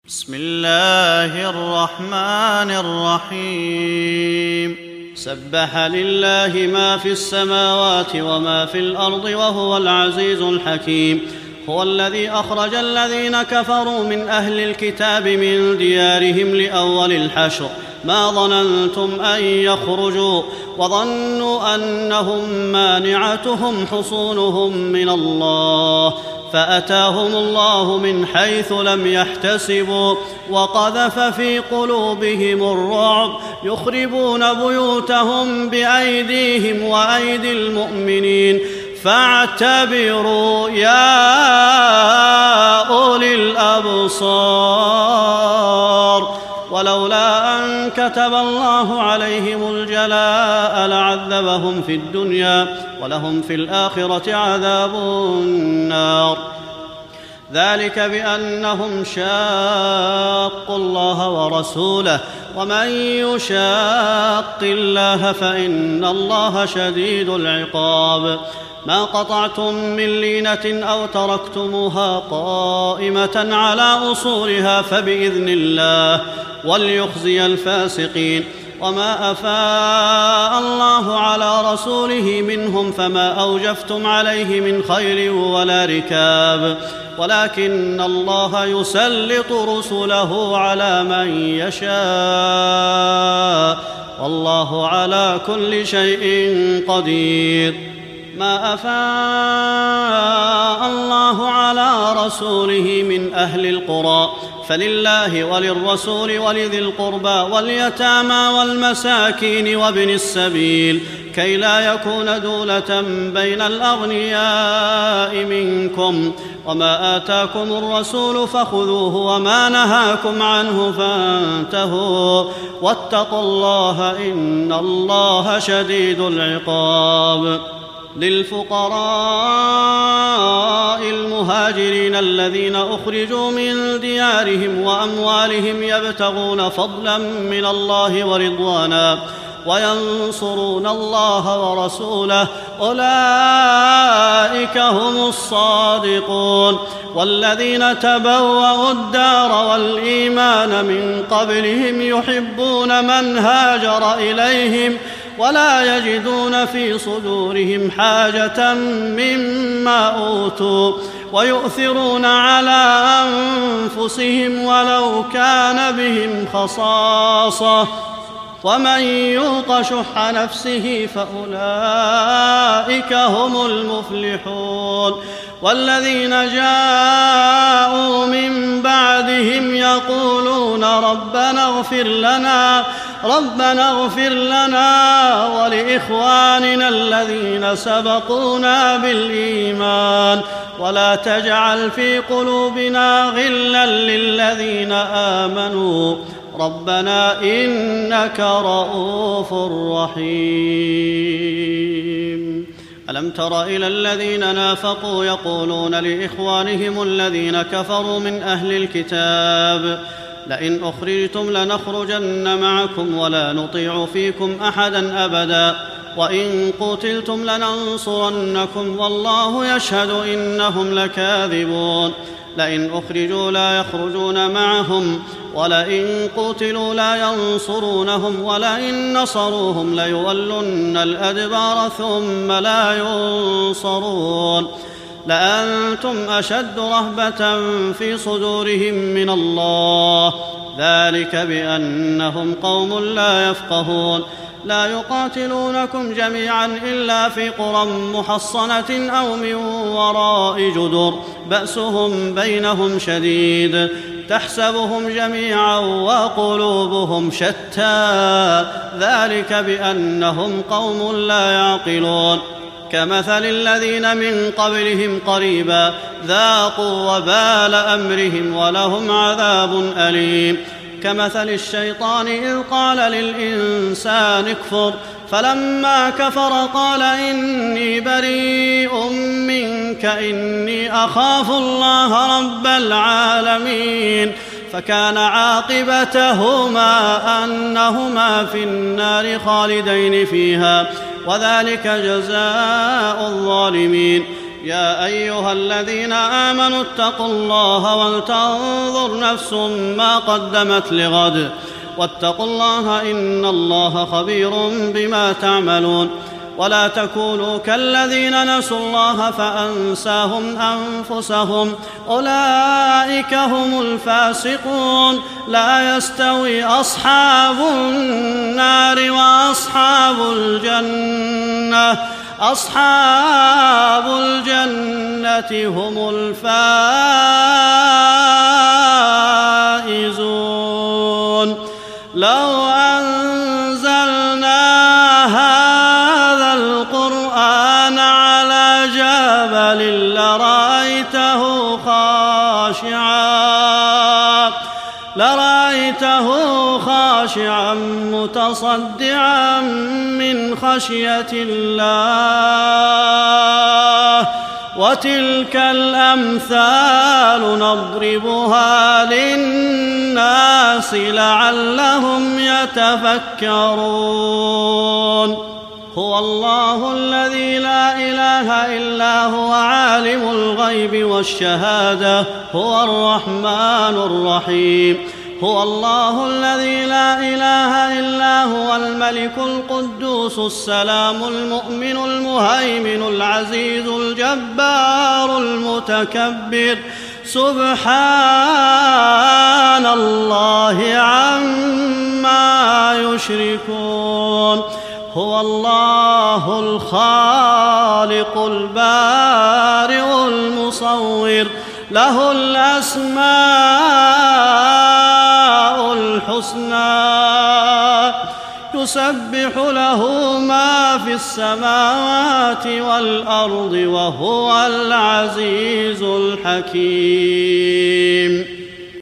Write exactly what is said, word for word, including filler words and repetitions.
بسم الله الرحمن الرحيم سبح لله ما في السماوات وما في الأرض وهو العزيز الحكيم هو الذي أخرج الذين كفروا من أهل الكتاب من ديارهم لأول الحشر ما ظننتم أن يخرجوا وظنوا أنهم مانعتهم حصونهم من الله فأتاهم الله من حيث لم يحتسبوا وقذف في قلوبهم الرعب يخربون بيوتهم بأيديهم وأيدي المؤمنين فاعتبروا يا أولي الأبصار ولولا أن كتب الله عليهم الجلاء لعذبهم في الدنيا ولهم في الآخرة عذاب النار ذلك بأنهم شاقوا الله ورسوله ومن يشاق الله فإن الله شديد العقاب ما قطعتم من لينة أو تركتموها قائمة على أصولها فبإذن الله وليخزي الفاسقين وما أفاء الله على رسوله منهم فما أوجفتم عليه من خيل ولا ركاب ولكن الله يسلط رسله على من يشاء والله على كل شيء قدير ما أفاء الله على رسوله من أهل القرى فلله وللرسول ولذي القربى واليتامى والمساكين وابن السبيل كي لا يكون دولة بين الأغنياء منكم وما آتاكم الرسول فخذوه وما نهاكم عنه فانتهوا واتقوا الله إن الله شديد العقاب للفقراء المهاجرين الذين أخرجوا من ديارهم وأموالهم يبتغون فضلا من الله ورضوانا وينصرون الله ورسوله أولئك هم الصادقون والذين تبوأوا الدار والإيمان من قبلهم يحبون من هاجر إليهم ولا يجدون في صدورهم حاجة مما أوتوا ويؤثرون على أنفسهم ولو كان بهم خصاصة ومن يوق شح نفسه فأولئك هم المفلحون والذين جاءوا من بعدهم يقولون ربنا اغفر لنا ربنا اغفر لنا ولإخواننا الذين سبقونا بالإيمان ولا تجعل في قلوبنا غلا للذين آمنوا ربنا إنك رءوف رحيم ألم تر إلى الذين نافقوا يقولون لإخوانهم الذين كفروا من أهل الكتاب لئن أخرجتم لنخرجن معكم ولا نطيع فيكم أحدا أبدا وإن قتلتم لننصرنكم والله يشهد إنهم لكاذبون لئن أخرجوا لا يخرجون معهم ولئن قتلوا لا ينصرونهم ولئن نصروهم ليولن الأدبار ثم لا ينصرون لأنتم أشد رهبة في صدورهم من الله ذلك بأنهم قوم لا يفقهون لا يقاتلونكم جميعا إلا في قرى محصنة أو من وراء جدر بأسهم بينهم شديد تحسبهم جميعا وقلوبهم شتى ذلك بأنهم قوم لا يعقلون كمثل الذين من قبلهم قريبا ذاقوا وبال أمرهم ولهم عذاب أليم كمثل الشيطان إذ قال للإنسان اكفر فلما كفر قال إني بريء منك إني أخاف الله رب العالمين فكان عاقبتهما أنهما في النار خالدين فيها وذلك جزاء الظالمين يا أيها الذين آمنوا اتقوا الله ولتنظر نفس ما قدمت لغد واتقوا الله إن الله خبير بما تعملون ولا تكونوا كالذين نسوا الله فأنساهم أنفسهم أولئك هم الفاسقون لا يستوي أصحاب النار وأصحاب الجنة أصحاب الجنة هم الفائزون لو أنزلنا هذا القرآن على جبل لرأيته خاشعا لرأيته خاشعا متصدعا من خشية الله وتلك الأمثال نضربها للناس لعلهم يتفكرون هو الله الذي لا إله إلا هو عالم الغيب والشهادة هو الرحمن الرحيم هو الله الذي لا إله إلا هو الملك القدوس السلام المؤمن المهيمن العزيز الجبار المتكبر سبحان الله عما يشركون هو الله الخالق البارئ المصور له الأسماء الحسنى يسبح له ما في السماوات والأرض وهو العزيز الحكيم